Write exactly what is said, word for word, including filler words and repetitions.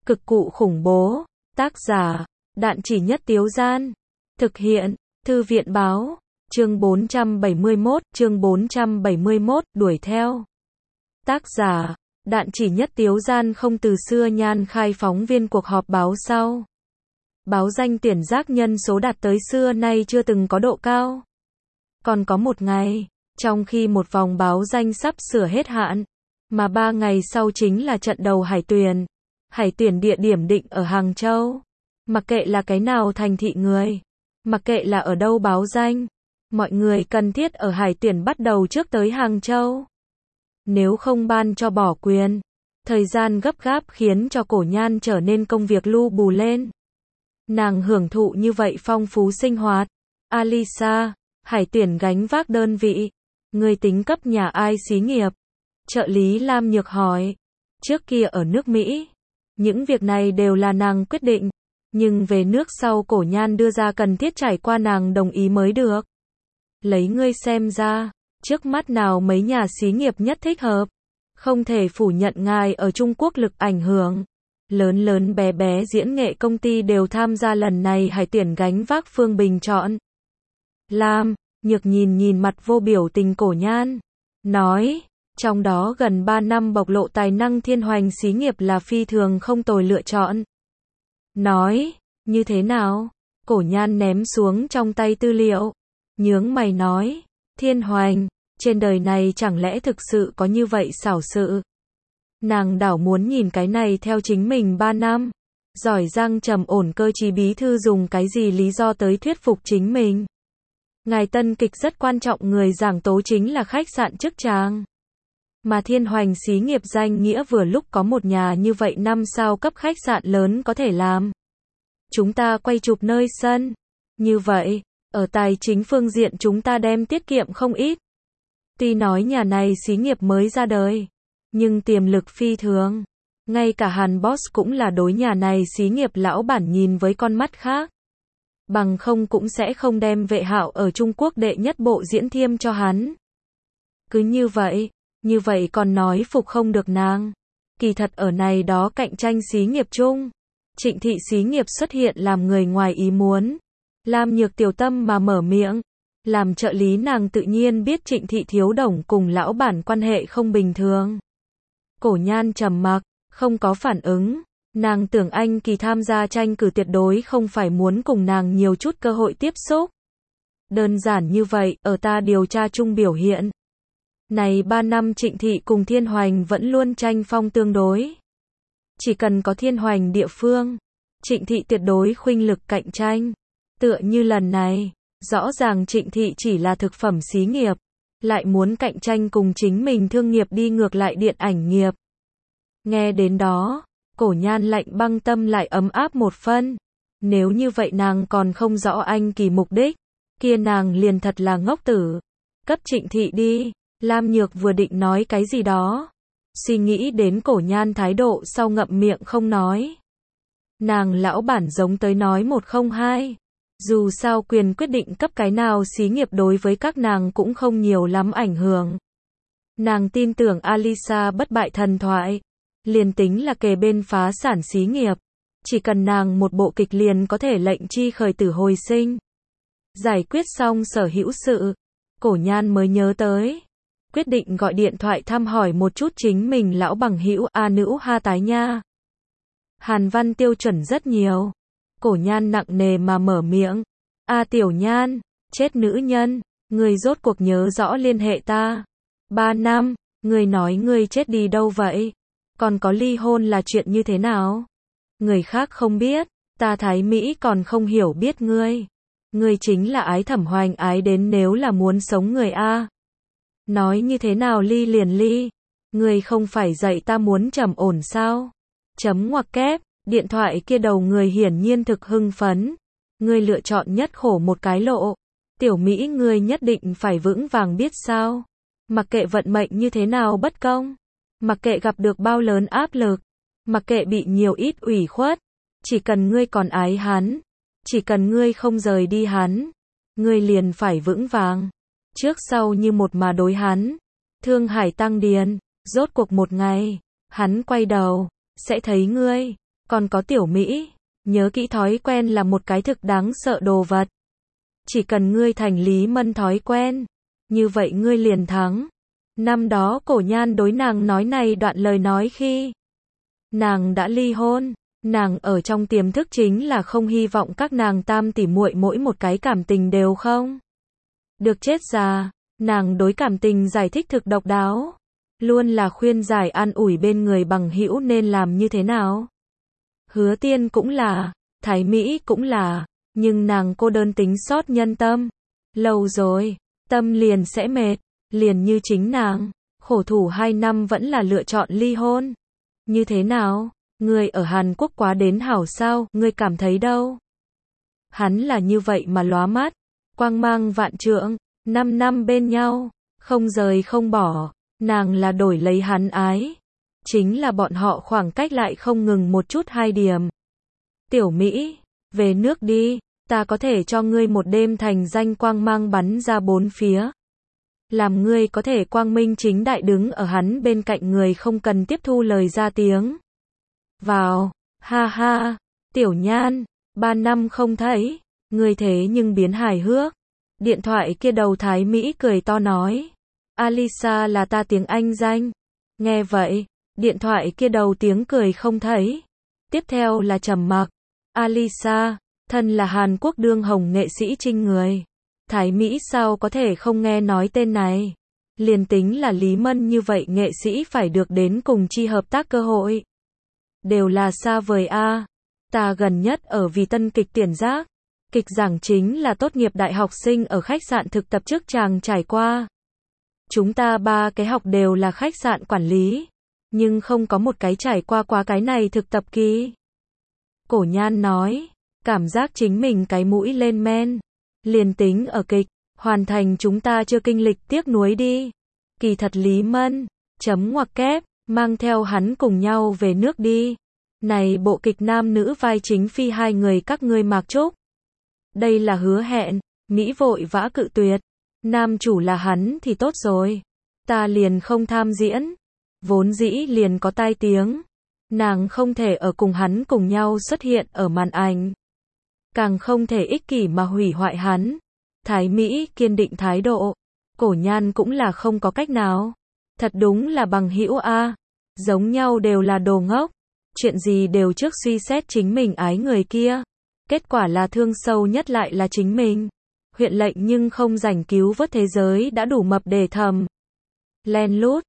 Cực cụ khủng bố. Tác giả, Đạn Chỉ Nhất Tiếu Gian. Thực hiện, Thư viện Báo. Chương bốn trăm bảy mươi mốt, chương bốn trăm bảy mươi mốt, đuổi theo. Tác giả, Đạn Chỉ Nhất Tiếu Gian. Không từ xưa Nhan khai phóng viên cuộc họp báo sau. Báo danh tuyển giác nhân số đạt tới xưa nay chưa từng có độ cao. Còn có một ngày, trong khi một vòng báo danh sắp sửa hết hạn, mà ba ngày sau chính là trận đầu hải tuyển. Hải tuyển địa điểm định ở Hàng Châu. Mặc kệ là cái nào thành thị người, mặc kệ là ở đâu báo danh, mọi người cần thiết ở hải tuyển bắt đầu trước tới Hàng Châu. Nếu không ban cho bỏ quyền, thời gian gấp gáp khiến cho Cổ Nhan trở nên công việc lu bù lên. Nàng hưởng thụ như vậy phong phú sinh hoạt. Alisa, hải tuyển gánh vác đơn vị. Người tính cấp nhà ai xí nghiệp? Trợ lý Lam Nhược hỏi. Trước kia ở nước Mỹ, những việc này đều là nàng quyết định. Nhưng về nước sau Cổ Nhan đưa ra cần thiết trải qua nàng đồng ý mới được. Lấy ngươi xem ra, trước mắt nào mấy nhà xí nghiệp nhất thích hợp. Không thể phủ nhận ngài ở Trung Quốc lực ảnh hưởng. Lớn lớn bé bé diễn nghệ công ty đều tham gia lần này hải tuyển gánh vác Phương Bình chọn. Lam Nhược nhìn nhìn mặt vô biểu tình Cổ Nhan, nói, trong đó gần ba năm bộc lộ tài năng Thiên Hoành xí nghiệp là phi thường không tồi lựa chọn. Nói, như thế nào? Cổ Nhan ném xuống trong tay tư liệu, nhướng mày nói, Thiên Hoành, trên đời này chẳng lẽ thực sự có như vậy xảo sự? Nàng đảo muốn nhìn cái này theo chính mình ba năm. Giỏi giang trầm ổn cơ chí bí thư dùng cái gì lý do tới thuyết phục chính mình. Ngài tân kịch rất quan trọng, người giảng tố chính là khách sạn chức tràng. Mà Thiên Hoành xí nghiệp danh nghĩa vừa lúc có một nhà như vậy năm sao cấp khách sạn lớn có thể làm. Chúng ta quay chụp nơi sân. Như vậy, ở tài chính phương diện chúng ta đem tiết kiệm không ít. Tuy nói nhà này xí nghiệp mới ra đời, nhưng tiềm lực phi thường. Ngay cả Hàn Boss cũng là đối nhà này xí nghiệp lão bản nhìn với con mắt khác. Bằng không cũng sẽ không đem Vệ Hạo ở Trung Quốc đệ nhất bộ diễn thiêm cho hắn. Cứ như vậy, như vậy còn nói phục không được nàng. Kỳ thật ở này đó cạnh tranh xí nghiệp chung, Trịnh thị xí nghiệp xuất hiện làm người ngoài ý muốn. Lam Nhược tiểu tâm mà mở miệng. Làm trợ lý nàng tự nhiên biết Trịnh thị thiếu đồng cùng lão bản quan hệ không bình thường. Cổ Nhan trầm mặc, không có phản ứng. Nàng tưởng anh Kỳ tham gia tranh cử tuyệt đối không phải muốn cùng nàng nhiều chút cơ hội tiếp xúc. Đơn giản như vậy, ở ta điều tra chung biểu hiện. Này ba năm Trịnh thị cùng Thiên Hoành vẫn luôn tranh phong tương đối. Chỉ cần có Thiên Hoành địa phương, Trịnh thị tuyệt đối khuynh lực cạnh tranh. Tựa như lần này, rõ ràng Trịnh thị chỉ là thực phẩm xí nghiệp, lại muốn cạnh tranh cùng chính mình thương nghiệp đi ngược lại điện ảnh nghiệp. Nghe đến đó, Cổ Nhan lạnh băng tâm lại ấm áp một phân. Nếu như vậy nàng còn không rõ anh Kỳ mục đích, kia nàng liền thật là ngốc tử. Cấp Trịnh thị đi. Lam Nhược vừa định nói cái gì đó, suy nghĩ đến Cổ Nhan thái độ sau ngậm miệng không nói. Nàng lão bản giống tới nói một không hai. Dù sao quyền quyết định cấp cái nào xí nghiệp đối với các nàng cũng không nhiều lắm ảnh hưởng. Nàng tin tưởng Alisa bất bại thần thoại. Liền tính là kề bên phá sản xí nghiệp, chỉ cần nàng một bộ kịch liền có thể lệnh chi khởi tử hồi sinh. Giải quyết xong sở hữu sự, Cổ Nhan mới nhớ tới. Quyết định gọi điện thoại thăm hỏi một chút chính mình lão bằng hữu A Nữ Ha tái nha. Hàn văn tiêu chuẩn rất nhiều. Cổ Nhan nặng nề mà mở miệng. A Tiểu Nhan, chết nữ nhân, người rốt cuộc nhớ rõ liên hệ ta. Ba năm, người nói người chết đi đâu vậy? Còn có ly hôn là chuyện như thế nào? Người khác không biết, ta Thái Mỹ còn không hiểu biết ngươi. Ngươi chính là ái Thẩm Hoành ái đến nếu là muốn sống người A. Nói như thế nào ly liền ly? Ngươi không phải dạy ta muốn trầm ổn sao? Chấm ngoặc kép, điện thoại kia đầu người hiển nhiên thực hưng phấn. Ngươi lựa chọn nhất khổ một cái lộ. Tiểu Mỹ ngươi nhất định phải vững vàng biết sao? Mặc kệ vận mệnh như thế nào bất công, mặc kệ gặp được bao lớn áp lực, mặc kệ bị nhiều ít ủy khuất, chỉ cần ngươi còn ái hắn, chỉ cần ngươi không rời đi hắn, ngươi liền phải vững vàng. Trước sau như một mà đối hắn. Thương Hải tăng điền, rốt cuộc một ngày, hắn quay đầu, sẽ thấy ngươi. Còn có Tiểu Mỹ, nhớ kỹ thói quen là một cái thực đáng sợ đồ vật. Chỉ cần ngươi thành Lý Mân thói quen, như vậy ngươi liền thắng. Năm đó Cổ Nhan đối nàng nói này đoạn lời nói khi nàng đã ly hôn, nàng ở trong tiềm thức chính là không hy vọng các nàng tam tỷ muội mỗi một cái cảm tình đều không được chết già. Nàng đối cảm tình giải thích thực độc đáo, luôn là khuyên giải an ủi bên người bằng hữu nên làm như thế nào. Hứa Tiên cũng là, Thái Mỹ cũng là, nhưng nàng cô đơn tính sót nhân tâm. Lâu rồi, tâm liền sẽ mệt, liền như chính nàng, khổ thủ hai năm vẫn là lựa chọn ly hôn. Như thế nào? Ngươi ở Hàn Quốc quá đến hảo sao, ngươi cảm thấy đâu? Hắn là như vậy mà lóa mắt, quang mang vạn trượng, năm năm bên nhau, không rời không bỏ, nàng là đổi lấy hắn ái. Chính là bọn họ khoảng cách lại không ngừng một chút hai điểm. Tiểu Mỹ, về nước đi, ta có thể cho ngươi một đêm thành danh quang mang bắn ra bốn phía. Làm ngươi có thể quang minh chính đại đứng ở hắn bên cạnh người không cần tiếp thu lời ra tiếng. Vào, ha ha, Tiểu Nhan, ba năm không thấy, ngươi thế nhưng biến hài hước. Điện thoại kia đầu Thái Mỹ cười to nói, Alisa là ta tiếng Anh danh. Nghe vậy, điện thoại kia đầu tiếng cười không thấy. Tiếp theo là trầm mặc. Alisa, thân là Hàn Quốc đương hồng nghệ sĩ trinh người. Thái Mỹ sao có thể không nghe nói tên này. Liền tính là Lý Mân như vậy nghệ sĩ phải được đến cùng chi hợp tác cơ hội. Đều là xa vời a. À. Ta gần nhất ở Vì Tân kịch Tiền Giác. Kịch giảng chính là tốt nghiệp đại học sinh ở khách sạn thực tập trước chàng trải qua. Chúng ta ba cái học đều là khách sạn quản lý, nhưng không có một cái trải qua qua cái này thực tập kỳ. Cổ Nhan nói, cảm giác chính mình cái mũi lên men. Liền tính ở kịch, hoàn thành chúng ta chưa kinh lịch tiếc nuối đi. Kỳ thật Lý Mân, chấm ngoặc kép, mang theo hắn cùng nhau về nước đi. Này bộ kịch nam nữ vai chính phi hai người các ngươi Mạc Trúc. Đây là hứa hẹn, Mỹ vội vã cự tuyệt. Nam chủ là hắn thì tốt rồi. Ta liền không tham diễn. Vốn dĩ liền có tai tiếng. Nàng không thể ở cùng hắn cùng nhau xuất hiện ở màn ảnh. Càng không thể ích kỷ mà hủy hoại hắn. Thái Mỹ kiên định thái độ. Cổ Nhan cũng là không có cách nào. Thật đúng là bằng hữu a. Giống nhau đều là đồ ngốc. Chuyện gì đều trước suy xét chính mình ái người kia. Kết quả là thương sâu nhất lại là chính mình. Huyện lệnh nhưng không rảnh cứu vớt thế giới đã đủ mập để thầm. Len lút,